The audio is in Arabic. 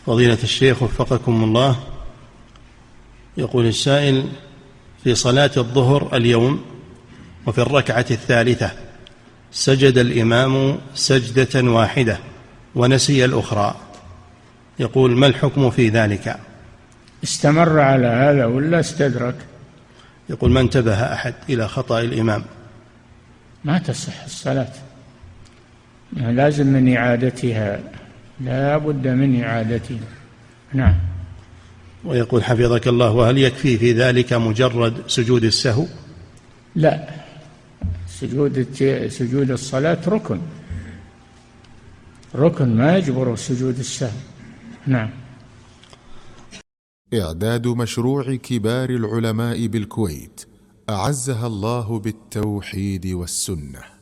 فضيلة الشيخ وفقكم الله، يقول السائل: في صلاة الظهر اليوم وفي الركعة الثالثة سجد الإمام سجدة واحدة ونسي الأخرى، يقول: ما الحكم في ذلك؟ استمر على هذا ولا استدرك؟ يقول: ما انتبه أحد إلى خطأ الإمام. ما تصح الصلاة، لازم من إعادتها، لا بد من إعادتها. نعم. ويقول حفظك الله: وهل يكفي في ذلك مجرد سجود السهو؟ لا، سجود الصلاة ركن ما يجبر سجود السهو. نعم. إعداد مشروع كبار العلماء بالكويت أعزها الله بالتوحيد والسنة.